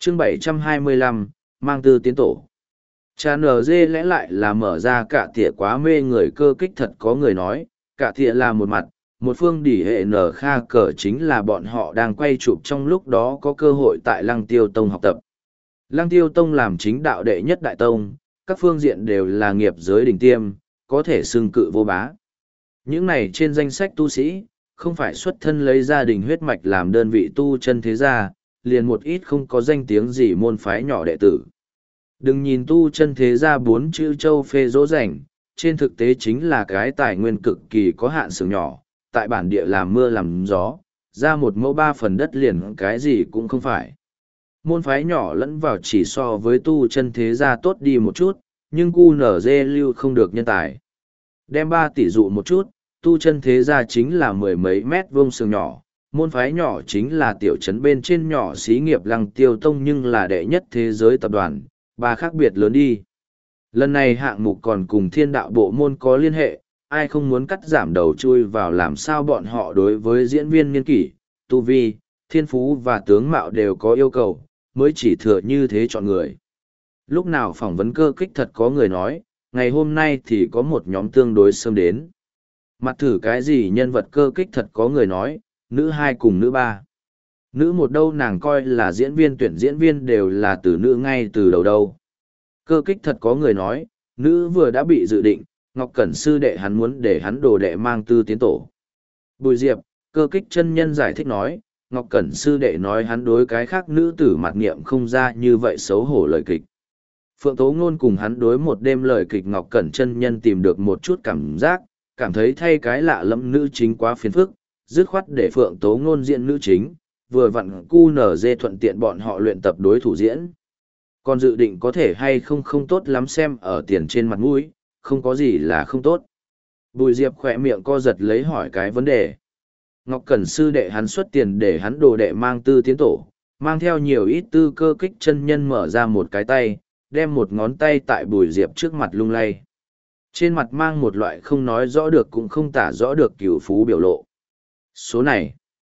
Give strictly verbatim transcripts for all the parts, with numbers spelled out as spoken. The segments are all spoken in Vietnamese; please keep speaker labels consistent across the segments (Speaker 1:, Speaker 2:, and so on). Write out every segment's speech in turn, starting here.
Speaker 1: chương bảy trăm hai mươi lăm, mang tư tiến tổ. Cha nở dê lẽ lại là mở ra cả tỉa quá mê người cơ kích thật có người nói, cả tỉa là một mặt, một phương đỉ hệ nở kha cờ chính là bọn họ đang quay chụp trong lúc đó có cơ hội tại Lăng Tiêu Tông học tập. Lăng Tiêu Tông làm chính đạo đệ nhất đại tông, các phương diện đều là nghiệp giới đỉnh tiêm, có thể xưng cự vô bá. Những này trên danh sách tu sĩ, không phải xuất thân lấy gia đình huyết mạch làm đơn vị tu chân thế gia, liền một ít không có danh tiếng gì môn phái nhỏ đệ tử. Đừng nhìn tu chân thế gia bốn chữ châu phê dỗ dành, trên thực tế chính là cái tài nguyên cực kỳ có hạn xưởng nhỏ, tại bản địa làm mưa làm gió, ra một mẫu ba phần đất liền cái gì cũng không phải. Môn phái nhỏ lẫn vào chỉ so với tu chân thế gia tốt đi một chút, nhưng cu nở dê lưu không được nhân tài. Đem ba tỷ dụ một chút, tu chân thế gia chính là mười mấy mét vuông xưởng nhỏ, môn phái nhỏ chính là tiểu trấn bên trên nhỏ xí nghiệp Lăng Tiêu Tông nhưng là đệ nhất thế giới tập đoàn, ba khác biệt lớn đi. Lần này hạng mục còn cùng thiên đạo bộ môn có liên hệ, ai không muốn cắt giảm đầu chui vào làm sao bọn họ đối với diễn viên niên kỷ, tu vi, thiên phú và tướng mạo đều có yêu cầu, mới chỉ thừa như thế chọn người. Lúc nào phỏng vấn cơ kích thật có người nói, ngày hôm nay thì có một nhóm tương đối sớm đến. Mặt thử cái gì nhân vật cơ kích thật có người nói, nữ hai cùng nữ ba. Nữ một đâu nàng coi là diễn viên tuyển diễn viên đều là từ nữ ngay từ đầu đâu. Cơ kích thật có người nói, nữ vừa đã bị dự định, Ngọc Cẩn sư đệ hắn muốn để hắn đồ đệ mang tư tiến tổ. Bùi Diệp, cơ kích chân nhân giải thích nói, Ngọc Cẩn sư đệ nói hắn đối cái khác nữ tử mặt nghiệm không ra như vậy xấu hổ lời kịch. Phượng Tố Ngôn cùng hắn đối một đêm lời kịch Ngọc Cẩn chân nhân tìm được một chút cảm giác, cảm thấy thay cái lạ lẫm nữ chính quá phiền phức, dứt khoát để Phượng Tố Ngôn diễn nữ chính, vừa vặn cu nở dê thuận tiện bọn họ luyện tập đối thủ diễn. Còn dự định có thể hay không không tốt lắm xem ở tiền trên mặt mũi, không có gì là không tốt. Bùi Diệp khỏe miệng co giật lấy hỏi cái vấn đề. Ngọc Cẩn sư đệ hắn xuất tiền để hắn đồ đệ mang tư tiến tổ, mang theo nhiều ít tư cơ kích chân nhân mở ra một cái tay, đem một ngón tay tại Bùi Diệp trước mặt lung lay. Trên mặt mang một loại không nói rõ được cũng không tả rõ được cửu phú biểu lộ. Số này,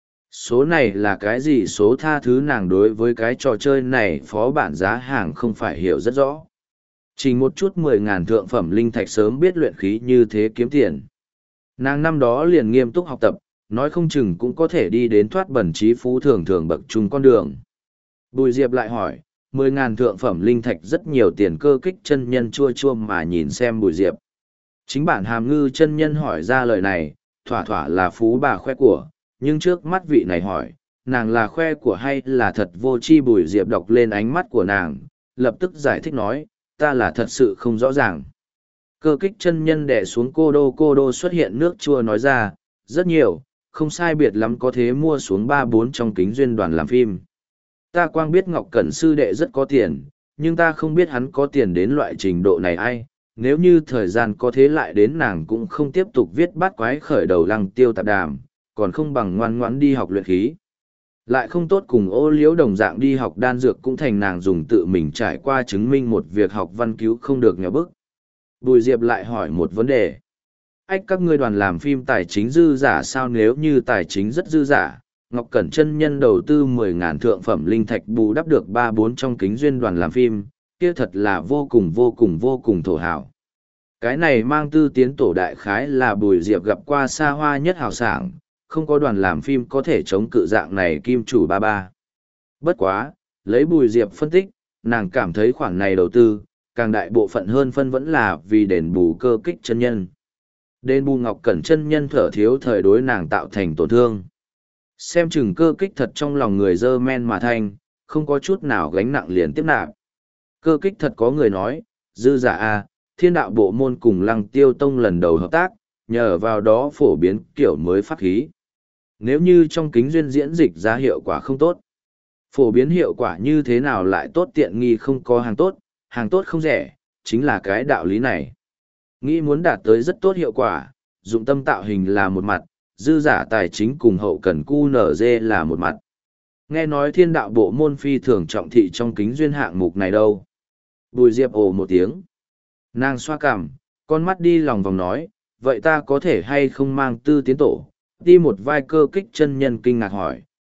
Speaker 1: số này là cái gì? Số tha thứ nàng đối với cái trò chơi này phó bản giá hàng không phải hiểu rất rõ. Chỉ một chút mười ngàn thượng phẩm linh thạch sớm biết luyện khí như thế kiếm tiền. Nàng năm đó liền nghiêm túc học tập, nói không chừng cũng có thể đi đến thoát bẩn trí phú thường thường bậc trung con đường. Bùi Diệp lại hỏi, mười ngàn thượng phẩm linh thạch rất nhiều tiền cơ kích chân nhân chua chua mà nhìn xem Bùi Diệp. Chính bản hàm ngư chân nhân hỏi ra lời này, thỏa thỏa là phú bà khoe của, nhưng trước mắt vị này hỏi, nàng là khoe của hay là thật vô chi? Bùi Diệp đọc lên ánh mắt của nàng, lập tức giải thích nói, ta là thật sự không rõ ràng. Cơ kích chân nhân đè xuống cô đô cô đô xuất hiện nước chua nói ra, rất nhiều, không sai biệt lắm có thế mua xuống ba bốn trong kính duyên đoàn làm phim. Ta quang biết Ngọc Cẩn sư đệ rất có tiền, nhưng ta không biết hắn có tiền đến loại trình độ này ai. Nếu như thời gian có thế lại đến nàng cũng không tiếp tục viết bát quái khởi đầu Lăng Tiêu tạp đàm, còn không bằng ngoan ngoãn đi học luyện khí. Lại không tốt cùng ô liễu đồng dạng đi học đan dược cũng thành nàng dùng tự mình trải qua chứng minh một việc học văn cứu không được nghèo bức. Bùi Diệp lại hỏi một vấn đề. Ách các ngươi đoàn làm phim tài chính dư giả sao? Nếu như tài chính rất dư giả, Ngọc Cẩn chân nhân đầu tư mười ngàn thượng phẩm linh thạch bù đắp được ba bốn trong kính duyên đoàn làm phim, kia thật là vô cùng vô cùng vô cùng thổ hào. Cái này mang tư tiến tổ đại khái là Bùi Diệp gặp qua xa hoa nhất hào sảng, không có đoàn làm phim có thể chống cự dạng này kim chủ ba ba. Bất quá, lấy Bùi Diệp phân tích, nàng cảm thấy khoản này đầu tư, càng đại bộ phận hơn phân vẫn là vì đền bù cơ kích chân nhân. Đền bù Ngọc Cẩn chân nhân thở thiếu thời đối nàng tạo thành tổn thương. Xem chừng cơ kích thật trong lòng người dơ men mà thanh, không có chút nào gánh nặng liền tiếp nạp. Cơ kích thật có người nói, dư giả a, thiên đạo bộ môn cùng Lăng Tiêu Tông lần đầu hợp tác, nhờ vào đó phổ biến kiểu mới pháp khí. Nếu như trong kính duyên diễn dịch ra hiệu quả không tốt, phổ biến hiệu quả như thế nào lại tốt? Tiện nghi không có hàng tốt, hàng tốt không rẻ, chính là cái đạo lý này. Nghĩ muốn đạt tới rất tốt hiệu quả, dụng tâm tạo hình là một mặt, dư giả tài chính cùng hậu cần cu nở dê là một mặt. Nghe nói thiên đạo bộ môn phi thường trọng thị trong kính duyên hạng mục này đâu. Bùi Diệp ồ một tiếng. Nàng xoa cằm, con mắt đi lòng vòng nói, vậy ta có thể hay không mang tư tiến tổ? Đi một vai cơ kích chân nhân kinh ngạc hỏi,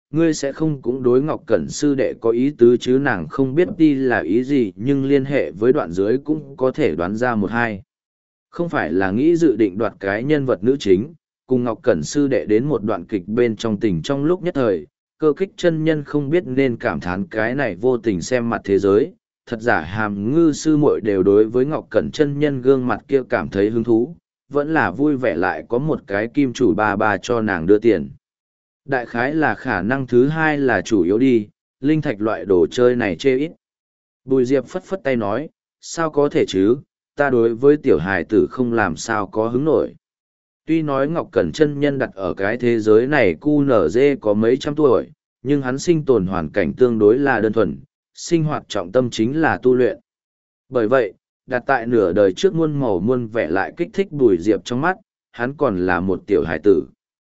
Speaker 1: ngươi sẽ không cũng đối Ngọc Cẩn sư đệ có ý tứ chứ? Nàng không biết đi là ý gì nhưng liên hệ với đoạn dưới cũng có thể đoán ra một hai. Không phải là nghĩ dự định đoạt cái nhân vật nữ chính, cùng Ngọc Cẩn sư đệ đến một đoạn kịch bên trong tình trong lúc nhất thời, Cơ Kích chân nhân không biết nên cảm thán cái này vô tình xem mặt thế giới. Thật giả Hàm Ngư sư muội đều đối với Ngọc Cẩn chân nhân gương mặt kia cảm thấy hứng thú, vẫn là vui vẻ lại có một cái kim chủ ba ba cho nàng đưa tiền. Đại khái là khả năng thứ hai là chủ yếu đi, linh thạch loại đồ chơi này chê ít. Bùi Diệp phất phất tay nói, sao có thể chứ, ta đối với tiểu hài tử không làm sao có hứng nổi. Tuy nói Ngọc Cẩn chân nhân đặt ở cái thế giới này cu nở dê có mấy trăm tuổi, nhưng hắn sinh tồn hoàn cảnh tương đối là đơn thuần, sinh hoạt trọng tâm chính là tu luyện. Bởi vậy, đặt tại nửa đời trước muôn màu muôn vẻ lại kích thích Bùi Diệp trong mắt, hắn còn là một tiểu hài tử.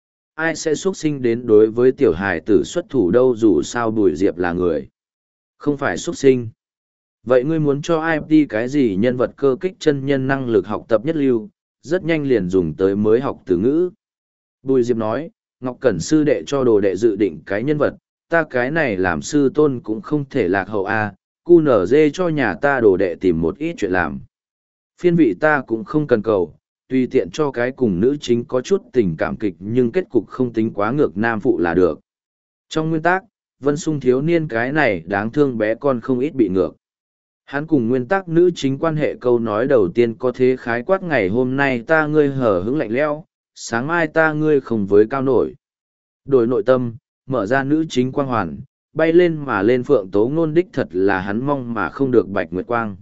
Speaker 1: Ai sẽ xuất sinh đến đối với tiểu hài tử xuất thủ đâu, dù sao Bùi Diệp là người. Không phải xuất sinh. Vậy ngươi muốn cho ai đi cái gì? Nhân vật Cơ Kích chân nhân năng lực học tập nhất lưu, rất nhanh liền dùng tới mới học từ ngữ. Bùi Diệp nói, Ngọc Cẩn sư đệ cho đồ đệ dự định cái nhân vật, ta cái này làm sư tôn cũng không thể lạc hậu a. Cu nở dê cho nhà ta đồ đệ tìm một ít chuyện làm. Phiên vị ta cũng không cần cầu, tùy tiện cho cái cùng nữ chính có chút tình cảm kịch nhưng kết cục không tính quá ngược nam phụ là được. Trong nguyên tắc, Vân Sung thiếu niên cái này đáng thương bé con không ít bị ngược. Hắn cùng nguyên tắc nữ chính quan hệ câu nói đầu tiên có thế khái quát: ngày hôm nay ta ngươi hở hững lạnh lẽo, sáng mai ta ngươi không với cao nổi. Đổi nội tâm, mở ra nữ chính quang hoàn, bay lên mà lên phượng tố ngôn đích thật là hắn mong mà không được bạch nguyệt quang.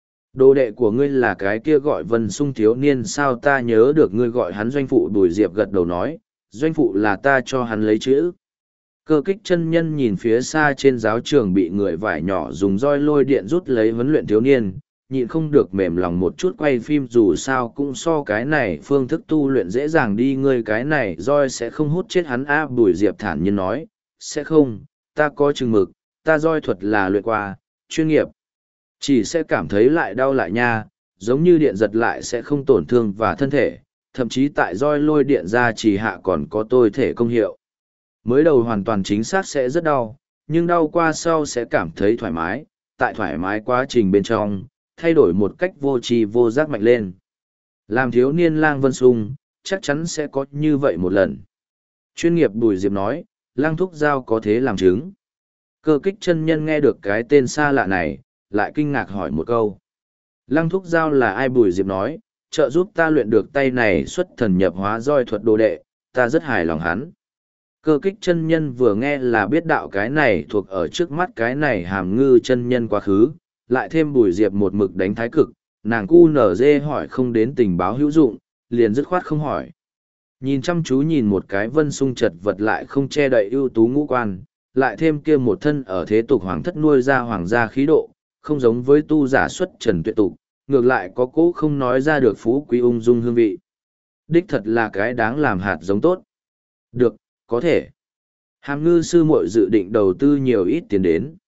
Speaker 1: Đồ đệ của ngươi là cái kia gọi Vân Sung thiếu niên sao? Ta nhớ được ngươi gọi hắn Doanh phụ. Bùi Diệp gật đầu nói, Doanh phụ là ta cho hắn lấy chữ. Cơ Kích chân nhân nhìn phía xa trên giáo trường bị người vải nhỏ dùng roi lôi điện rút lấy huấn luyện thiếu niên, nhịn không được mềm lòng một chút. Quay phim dù sao cũng so cái này phương thức tu luyện dễ dàng đi. Ngươi cái này roi sẽ không hút chết hắn a? Bùi Diệp thản nhiên nói, sẽ không, ta có chừng mực, ta roi thuật là luyện qua, chuyên nghiệp. Chỉ sẽ cảm thấy lại đau lại nha, giống như điện giật lại sẽ không tổn thương và thân thể, thậm chí tại roi lôi điện ra chỉ hạ còn có tôi thể công hiệu. Mới đầu hoàn toàn chính xác sẽ rất đau, nhưng đau qua sau sẽ cảm thấy thoải mái, tại thoải mái quá trình bên trong, thay đổi một cách vô tri vô giác mạnh lên. Làm thiếu niên Lang Vân Sung, chắc chắn sẽ có như vậy một lần. Chuyên nghiệp. Bùi Diệp nói, Lang Thúc Giao có thế làm chứng. Cơ Kích chân nhân nghe được cái tên xa lạ này, lại kinh ngạc hỏi một câu. Lăng Thúc Giao là ai? Bùi Diệp nói, trợ giúp ta luyện được tay này xuất thần nhập hóa roi thuật đồ đệ, ta rất hài lòng hắn. Cơ Kích chân nhân vừa nghe là biết đạo cái này thuộc ở trước mắt cái này Hàm Ngư chân nhân quá khứ, lại thêm Bùi Diệp một mực đánh thái cực, nàng cu nở dê hỏi không đến tình báo hữu dụng, liền dứt khoát không hỏi. Nhìn chăm chú nhìn một cái Vân Sung chật vật lại không che đậy ưu tú ngũ quan, lại thêm kia một thân ở thế tục hoàng thất nuôi ra hoàng gia khí độ, không giống với tu giả xuất trần tuyệt tục, ngược lại có cố không nói ra được phú quý ung dung hương vị. Đích thật là cái đáng làm hạt giống tốt. Được, có thể. Hàm Ngư sư muội dự định đầu tư nhiều ít tiền đến.